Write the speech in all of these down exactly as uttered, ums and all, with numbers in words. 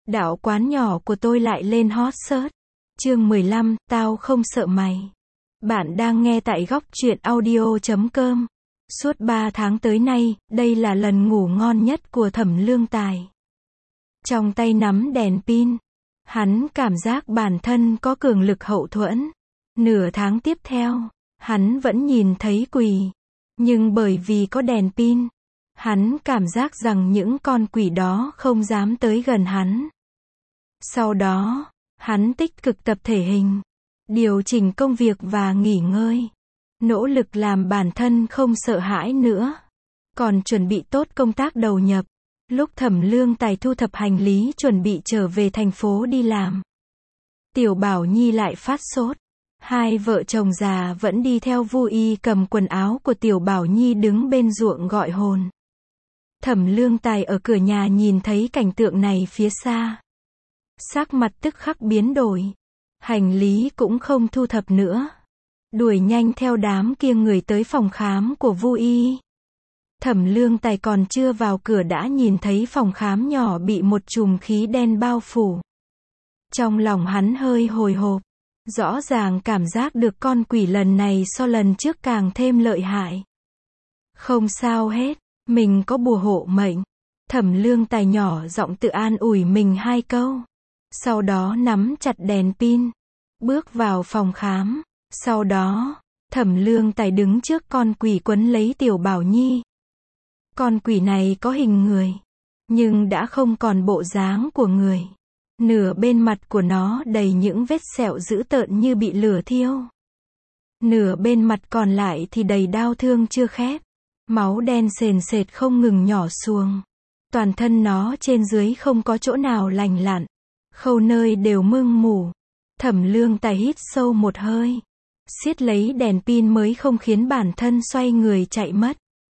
Đạo quán nhỏ của tôi lại lên hot search. Chương mười lăm, tao không sợ mày. Bạn đang nghe tại góc truyện audio chấm com. Suốt ba tháng tới nay, đây là lần ngủ ngon nhất của Thẩm Lương Tài. Trong tay nắm đèn pin, hắn cảm giác bản thân có cường lực hậu thuẫn. Nửa tháng tiếp theo, hắn vẫn nhìn thấy quỷ. Nhưng bởi vì có đèn pin, hắn cảm giác rằng những con quỷ đó không dám tới gần hắn. Sau đó, hắn tích cực tập thể hình, điều chỉnh công việc và nghỉ ngơi, nỗ lực làm bản thân không sợ hãi nữa, còn chuẩn bị tốt công tác đầu nhập. Lúc Thẩm Lương Tài thu thập hành lý chuẩn bị trở về thành phố đi làm, Tiểu Bảo Nhi lại phát sốt. Hai vợ chồng già vẫn đi theo Vu Y cầm quần áo của Tiểu Bảo Nhi đứng bên ruộng gọi hồn. Thẩm Lương Tài ở cửa nhà nhìn thấy cảnh tượng này phía xa, sắc mặt tức khắc biến đổi. Hành lý cũng không thu thập nữa, đuổi nhanh theo đám kia người tới phòng khám của Vu Y. Thẩm Lương Tài còn chưa vào cửa đã nhìn thấy phòng khám nhỏ bị một chùm khí đen bao phủ. Trong lòng hắn hơi hồi hộp, rõ ràng cảm giác được con quỷ lần này so lần trước càng thêm lợi hại. Không sao hết, mình có bùa hộ mệnh. Thẩm Lương Tài nhỏ giọng tự an ủi mình hai câu. Sau đó nắm chặt đèn pin, bước vào phòng khám. Sau đó, Thẩm Lương Tài đứng trước con quỷ quấn lấy Tiểu Bảo Nhi. Con quỷ này có hình người, nhưng đã không còn bộ dáng của người. Nửa bên mặt của nó đầy những vết sẹo dữ tợn như bị lửa thiêu. Nửa bên mặt còn lại thì đầy đau thương chưa khép. Máu đen sền sệt không ngừng nhỏ xuống. Toàn thân nó trên dưới không có chỗ nào lành lặn. Khâu nơi đều mưng mủ. Thẩm Lương Tài hít sâu một hơi, siết lấy đèn pin mới không khiến bản thân xoay người chạy mất.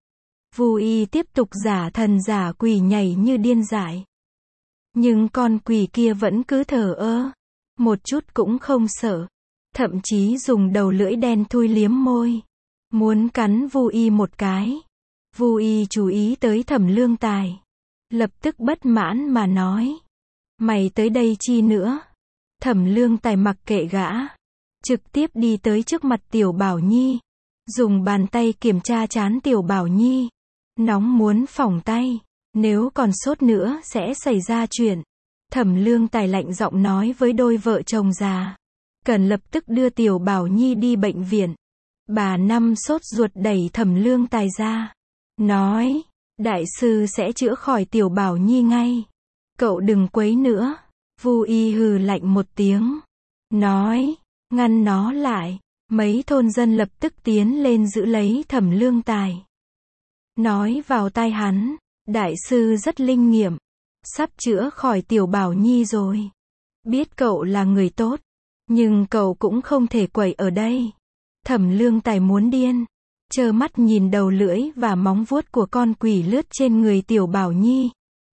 Vu Y tiếp tục giả thần giả quỷ nhảy như điên dại. Nhưng con quỷ kia vẫn cứ thờ ơ, một chút cũng không sợ, thậm chí dùng đầu lưỡi đen thui liếm môi, muốn cắn Vu Y một cái. Vu Y chú ý tới Thẩm Lương Tài, lập tức bất mãn mà nói: "Mày tới đây chi nữa?" Thẩm Lương Tài mặc kệ gã, trực tiếp đi tới trước mặt Tiểu Bảo Nhi, dùng bàn tay kiểm tra trán Tiểu Bảo Nhi, nóng muốn phỏng tay. Nếu còn sốt nữa sẽ xảy ra chuyện. Thẩm Lương Tài lạnh giọng nói với đôi vợ chồng già, cần lập tức đưa Tiểu Bảo Nhi đi bệnh viện. Bà Năm sốt ruột đẩy Thẩm Lương Tài ra, nói: "Đại sư sẽ chữa khỏi Tiểu Bảo Nhi ngay. Cậu đừng quấy nữa." Vu Y hừ lạnh một tiếng, nói: "Ngăn nó lại." Mấy thôn dân lập tức tiến lên giữ lấy Thẩm Lương Tài, nói vào tai hắn: "Đại sư rất linh nghiệm, sắp chữa khỏi Tiểu Bảo Nhi rồi. Biết cậu là người tốt, nhưng cậu cũng không thể quậy ở đây." Thẩm Lương Tài muốn điên, trơ mắt nhìn đầu lưỡi và móng vuốt của con quỷ lướt trên người Tiểu Bảo Nhi.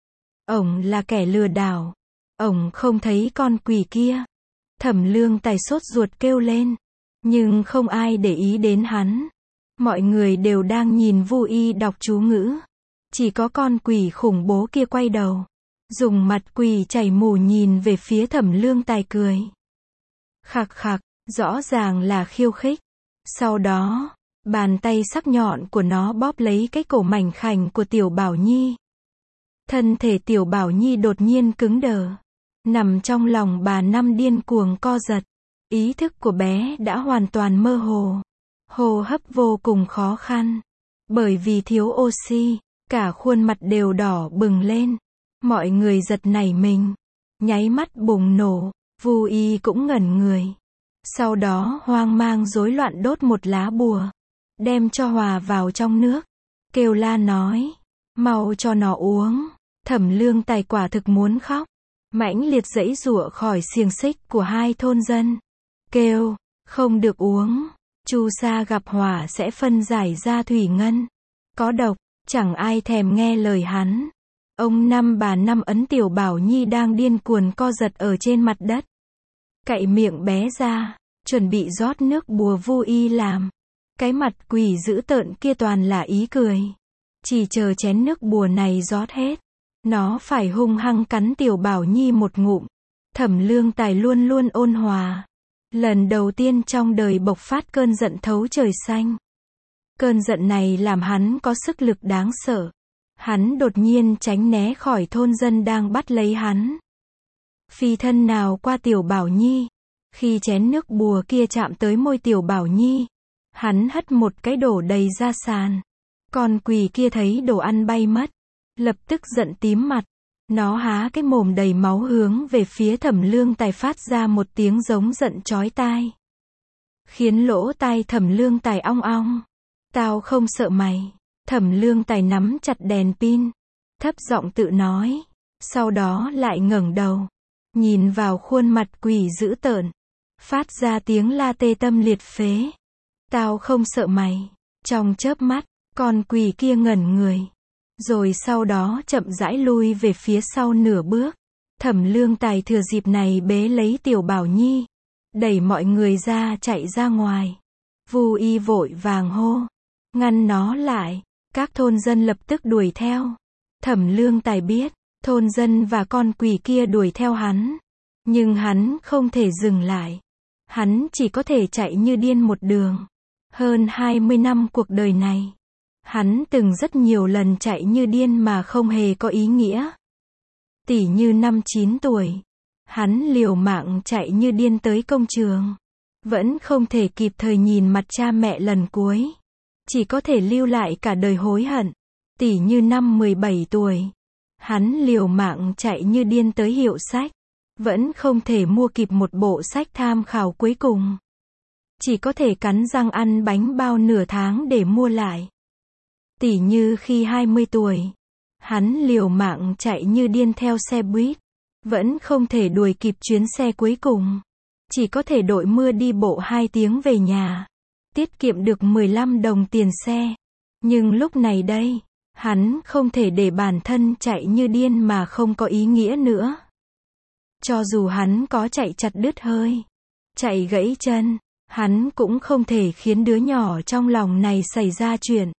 Ổng là kẻ lừa đảo, ổng không thấy con quỷ kia. Thẩm Lương Tài sốt ruột kêu lên, nhưng không ai để ý đến hắn. Mọi người đều đang nhìn Vu Y đọc chú ngữ. Chỉ có con quỷ khủng bố kia quay đầu, dùng mặt quỷ chảy mù nhìn về phía Thẩm Lương Tài cười. Khạc khạc, rõ ràng là khiêu khích. Sau đó, bàn tay sắc nhọn của nó bóp lấy cái cổ mảnh khảnh của Tiểu Bảo Nhi. Thân thể Tiểu Bảo Nhi đột nhiên cứng đờ, nằm trong lòng bà Năm điên cuồng co giật. Ý thức của bé đã hoàn toàn mơ hồ, hô hấp vô cùng khó khăn. Bởi vì thiếu oxy, cả khuôn mặt đều đỏ bừng lên. Mọi người giật nảy mình, nháy mắt bùng nổ. Vu Y cũng ngẩn người. Sau đó hoang mang rối loạn đốt một lá bùa, đem cho hòa vào trong nước, kêu la nói: "Mau cho nó uống." Thẩm Lương Tài quả thực muốn khóc, mãnh liệt giãy giụa khỏi xiềng xích của hai thôn dân, kêu: "Không được uống, chu sa gặp hỏa sẽ phân giải ra thủy ngân, có độc." Chẳng ai thèm nghe lời hắn. Ông Năm bà Năm ấn Tiểu Bảo Nhi đang điên cuồng co giật ở trên mặt đất, cạy miệng bé ra, chuẩn bị rót nước bùa Vu Y làm. Cái mặt quỷ dữ tợn kia toàn là ý cười, chỉ chờ chén nước bùa này rót hết, Nó phải hung hăng cắn Tiểu Bảo Nhi một ngụm. Thẩm Lương Tài luôn luôn ôn hòa. Lần đầu tiên trong đời bộc phát cơn giận thấu trời xanh. Cơn giận này làm hắn có sức lực đáng sợ. Hắn đột nhiên tránh né khỏi thôn dân đang bắt lấy hắn. Phi thân nào qua Tiểu Bảo Nhi. Khi chén nước bùa kia chạm tới môi Tiểu Bảo Nhi, hắn hất một cái đổ đầy ra sàn. Con quỷ kia thấy đồ ăn bay mất, lập tức giận tím mặt. Nó há cái mồm đầy máu hướng về phía Thẩm Lương Tài phát ra một tiếng giống giận chói tai. Khiến lỗ tai Thẩm Lương Tài ong ong. Tao không sợ mày. Thẩm Lương Tài nắm chặt đèn pin, thấp giọng tự nói. Sau đó lại ngẩng đầu, nhìn vào khuôn mặt quỷ dữ tợn, phát ra tiếng la tê tâm liệt phế. Tao không sợ mày. Trong chớp mắt, con quỷ kia ngẩn người. Rồi sau đó chậm rãi lui về phía sau nửa bước. Thẩm Lương Tài thừa dịp này bế lấy Tiểu Bảo Nhi, đẩy mọi người ra chạy ra ngoài. Vu Y vội vàng hô, ngăn nó lại. Các thôn dân lập tức đuổi theo. Thẩm Lương Tài biết, thôn dân và con quỷ kia đuổi theo hắn. Nhưng hắn không thể dừng lại. Hắn chỉ có thể chạy như điên một đường. Hơn hai mươi năm cuộc đời này, hắn từng rất nhiều lần chạy như điên mà không hề có ý nghĩa. Tỉ như năm chín tuổi, hắn liều mạng chạy như điên tới công trường. Vẫn không thể kịp thời nhìn mặt cha mẹ lần cuối. Chỉ có thể lưu lại cả đời hối hận. Tỉ như năm mười bảy tuổi, hắn liều mạng chạy như điên tới hiệu sách. Vẫn không thể mua kịp một bộ sách tham khảo cuối cùng. Chỉ có thể cắn răng ăn bánh bao nửa tháng để mua lại. Tỉ như khi hai mươi tuổi, hắn liều mạng chạy như điên theo xe buýt. Vẫn không thể đuổi kịp chuyến xe cuối cùng. Chỉ có thể đội mưa đi bộ hai tiếng về nhà. Tiết kiệm được mười lăm đồng tiền xe. Nhưng lúc này đây, hắn không thể để bản thân chạy như điên mà không có ý nghĩa nữa. Cho dù hắn có chạy chặt đứt hơi, chạy gãy chân, hắn cũng không thể khiến đứa nhỏ trong lòng này xảy ra chuyện.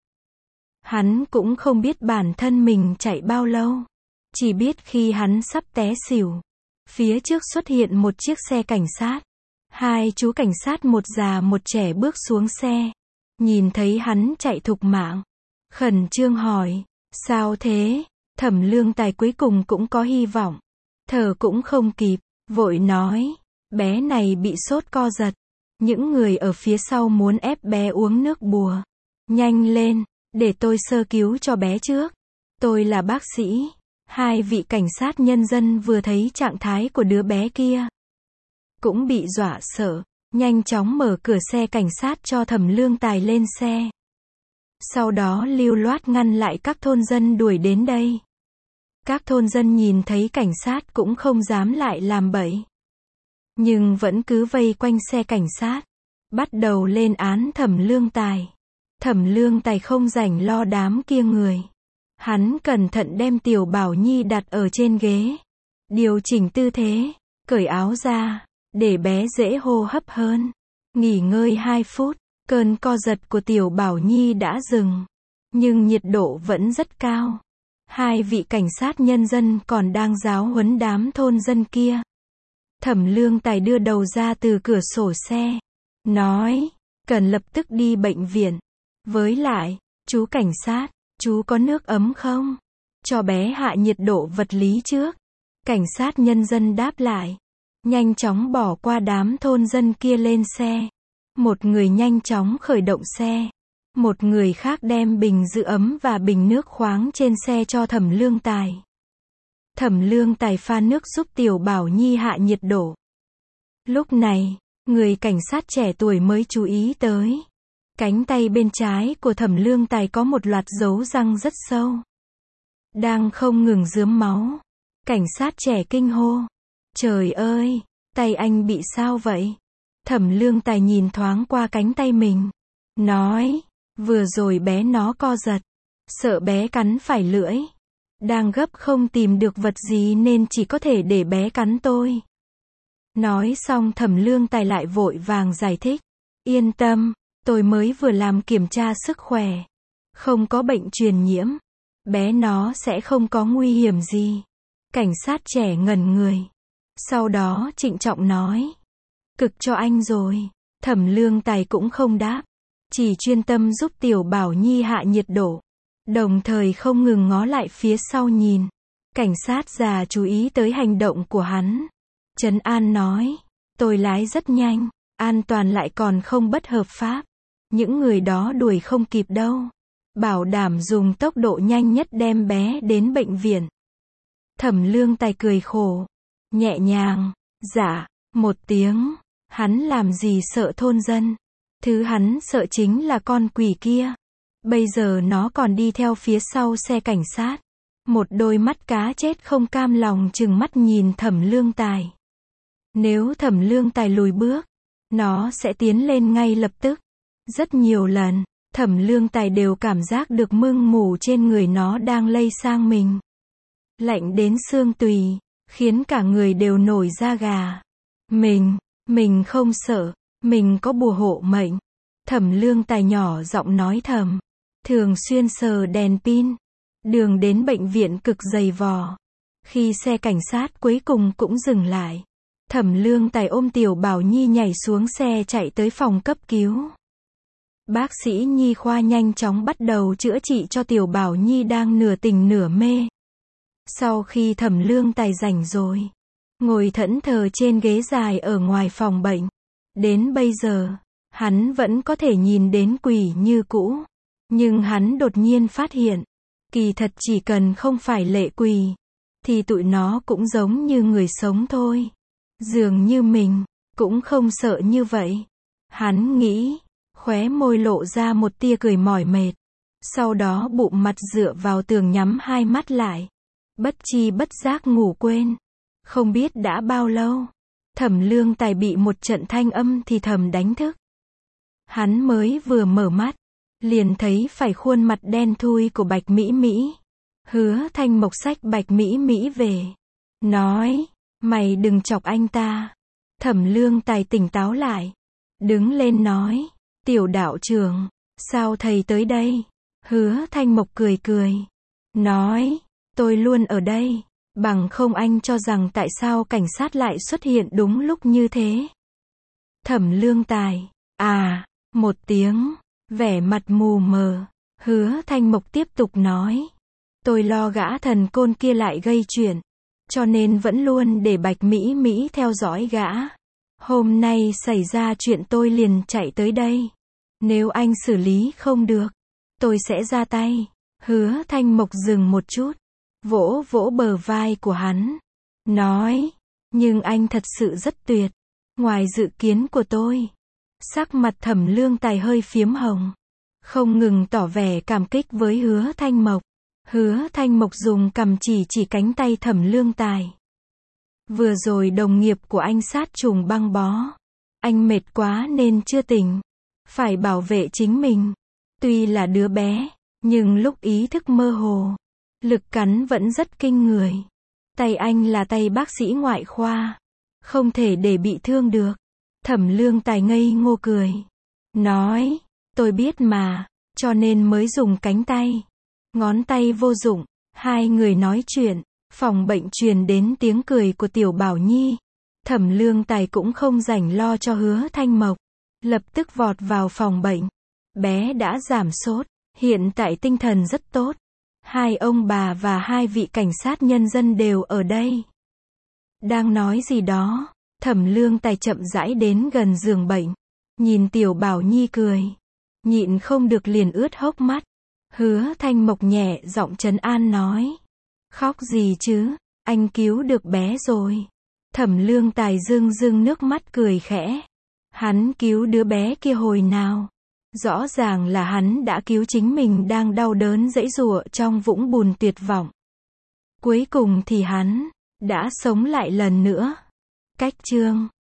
Hắn cũng không biết bản thân mình chạy bao lâu. Chỉ biết khi hắn sắp té xỉu, phía trước xuất hiện một chiếc xe cảnh sát. Hai chú cảnh sát một già một trẻ bước xuống xe. Nhìn thấy hắn chạy thục mạng, khẩn trương hỏi, sao thế? Thẩm Lương Tài cuối cùng cũng có hy vọng. Thở cũng không kịp, vội nói, bé này bị sốt co giật. Những người ở phía sau muốn ép bé uống nước bùa. Nhanh lên, để tôi sơ cứu cho bé trước. Tôi là bác sĩ. Hai vị cảnh sát nhân dân vừa thấy trạng thái của đứa bé kia, cũng bị dọa sợ, nhanh chóng mở cửa xe cảnh sát cho Thẩm Lương Tài lên xe. Sau đó lưu loát ngăn lại các thôn dân đuổi đến đây. Các thôn dân nhìn thấy cảnh sát cũng không dám lại làm bậy. Nhưng vẫn cứ vây quanh xe cảnh sát, bắt đầu lên án Thẩm Lương Tài. Thẩm Lương Tài không rảnh lo đám kia người. Hắn cẩn thận đem Tiểu Bảo Nhi đặt ở trên ghế. Điều chỉnh tư thế, cởi áo ra, để bé dễ hô hấp hơn. Nghỉ ngơi hai phút, cơn co giật của Tiểu Bảo Nhi đã dừng. Nhưng nhiệt độ vẫn rất cao. Hai vị cảnh sát nhân dân còn đang giáo huấn đám thôn dân kia. Thẩm Lương Tài đưa đầu ra từ cửa sổ xe, nói, cần lập tức đi bệnh viện. Với lại, chú cảnh sát, chú có nước ấm không? Cho bé hạ nhiệt độ vật lý trước. Cảnh sát nhân dân đáp lại, nhanh chóng bỏ qua đám thôn dân kia lên xe. Một người nhanh chóng khởi động xe. Một người khác đem bình giữ ấm và bình nước khoáng trên xe cho Thẩm Lương Tài. Thẩm Lương Tài pha nước giúp Tiểu Bảo Nhi hạ nhiệt độ. Lúc này, người cảnh sát trẻ tuổi mới chú ý tới. Cánh tay bên trái của Thẩm Lương Tài có một loạt dấu răng rất sâu, đang không ngừng rớm máu. Cảnh sát trẻ kinh hô, trời ơi, tay anh bị sao vậy? Thẩm Lương Tài nhìn thoáng qua cánh tay mình, nói, vừa rồi bé nó co giật, sợ bé cắn phải lưỡi. Đang gấp không tìm được vật gì nên chỉ có thể để bé cắn tôi. Nói xong Thẩm Lương Tài lại vội vàng giải thích, yên tâm, tôi mới vừa làm kiểm tra sức khỏe, không có bệnh truyền nhiễm. Bé nó sẽ không có nguy hiểm gì. Cảnh sát trẻ ngẩn người. Sau đó trịnh trọng nói. Cực cho anh rồi. Thẩm Lương Tài cũng không đáp. Chỉ chuyên tâm giúp Tiểu Bảo Nhi hạ nhiệt độ. Đồng thời không ngừng ngó lại phía sau nhìn. Cảnh sát già chú ý tới hành động của hắn. Trấn an nói. Tôi lái rất nhanh. An toàn lại còn không bất hợp pháp. Những người đó đuổi không kịp đâu. Bảo đảm dùng tốc độ nhanh nhất đem bé đến bệnh viện. Thẩm Lương Tài cười khổ. Nhẹ nhàng. Dạ. Một tiếng. Hắn làm gì sợ thôn dân. Thứ hắn sợ chính là con quỷ kia. Bây giờ nó còn đi theo phía sau xe cảnh sát. Một đôi mắt cá chết không cam lòng trừng mắt nhìn Thẩm Lương Tài. Nếu Thẩm Lương Tài lùi bước, nó sẽ tiến lên ngay lập tức. Rất nhiều lần, Thẩm Lương Tài đều cảm giác được mưng mù trên người nó đang lây sang mình. Lạnh đến xương tùy, khiến cả người đều nổi da gà. Mình, mình không sợ, mình có bùa hộ mệnh. Thẩm Lương Tài nhỏ giọng nói thầm. Thường xuyên sờ đèn pin. Đường đến bệnh viện cực dày vò. Khi xe cảnh sát cuối cùng cũng dừng lại, Thẩm Lương Tài ôm Tiểu Bảo Nhi nhảy xuống xe chạy tới phòng cấp cứu. Bác sĩ nhi khoa nhanh chóng bắt đầu chữa trị cho Tiểu Bảo Nhi đang nửa tỉnh nửa mê. Sau khi Thẩm Lương Tài rảnh rồi, ngồi thẫn thờ trên ghế dài ở ngoài phòng bệnh. Đến bây giờ, hắn vẫn có thể nhìn đến quỷ như cũ. Nhưng hắn đột nhiên phát hiện, kỳ thật chỉ cần không phải lệ quỷ, thì tụi nó cũng giống như người sống thôi. Dường như mình, cũng không sợ như vậy. Hắn nghĩ, khóe môi lộ ra một tia cười mỏi mệt. Sau đó bụng mặt dựa vào tường nhắm hai mắt lại. Bất chi bất giác ngủ quên. Không biết đã bao lâu, Thẩm Lương Tài bị một trận thanh âm thì thầm đánh thức. Hắn mới vừa mở mắt, liền thấy phải khuôn mặt đen thui của Bạch Mỹ Mỹ. Hứa Thanh Mộc xách Bạch Mỹ Mỹ về. Nói, mày đừng chọc anh ta. Thẩm Lương Tài tỉnh táo lại. Đứng lên nói, Tiểu đạo trưởng, sao thầy tới đây? Hứa Thanh Mộc cười cười. Nói, tôi luôn ở đây. Bằng không anh cho rằng tại sao cảnh sát lại xuất hiện đúng lúc như thế? Thẩm Lương Tài, à, một tiếng, vẻ mặt mù mờ. Hứa Thanh Mộc tiếp tục nói. Tôi lo gã thần côn kia lại gây chuyện, cho nên vẫn luôn để Bạch Mỹ Mỹ theo dõi gã. Hôm nay xảy ra chuyện tôi liền chạy tới đây. Nếu anh xử lý không được, tôi sẽ ra tay. Hứa Thanh Mộc dừng một chút, vỗ vỗ bờ vai của hắn. Nói, nhưng anh thật sự rất tuyệt. Ngoài dự kiến của tôi. Sắc mặt Thẩm Lương Tài hơi phiếm hồng. Không ngừng tỏ vẻ cảm kích với Hứa Thanh Mộc. Hứa Thanh Mộc dùng cằm chỉ chỉ cánh tay Thẩm Lương Tài. Vừa rồi đồng nghiệp của anh sát trùng băng bó. Anh mệt quá nên chưa tỉnh. Phải bảo vệ chính mình. Tuy là đứa bé, nhưng lúc ý thức mơ hồ, lực cắn vẫn rất kinh người. Tay anh là tay bác sĩ ngoại khoa. Không thể để bị thương được. Thẩm Lương Tài ngây ngô cười. Nói, tôi biết mà, cho nên mới dùng cánh tay. Ngón tay vô dụng. Hai người nói chuyện. Phòng bệnh truyền đến tiếng cười của Tiểu Bảo Nhi. Thẩm Lương Tài cũng không rảnh lo cho Hứa Thanh Mộc. Lập tức vọt vào phòng bệnh. Bé đã giảm sốt. Hiện tại tinh thần rất tốt. Hai ông bà và hai vị cảnh sát nhân dân đều ở đây. Đang nói gì đó, Thẩm Lương Tài chậm rãi đến gần giường bệnh. Nhìn Tiểu Bảo Nhi cười. Nhịn không được liền ướt hốc mắt. Hứa Thanh Mộc nhẹ giọng trấn an nói. Khóc gì chứ, anh cứu được bé rồi. Thẩm Lương Tài rưng rưng nước mắt cười khẽ. Hắn cứu đứa bé kia hồi nào? Rõ ràng là hắn đã cứu chính mình đang đau đớn giãy giụa trong vũng bùn tuyệt vọng. Cuối cùng thì hắn đã sống lại lần nữa. Cách chương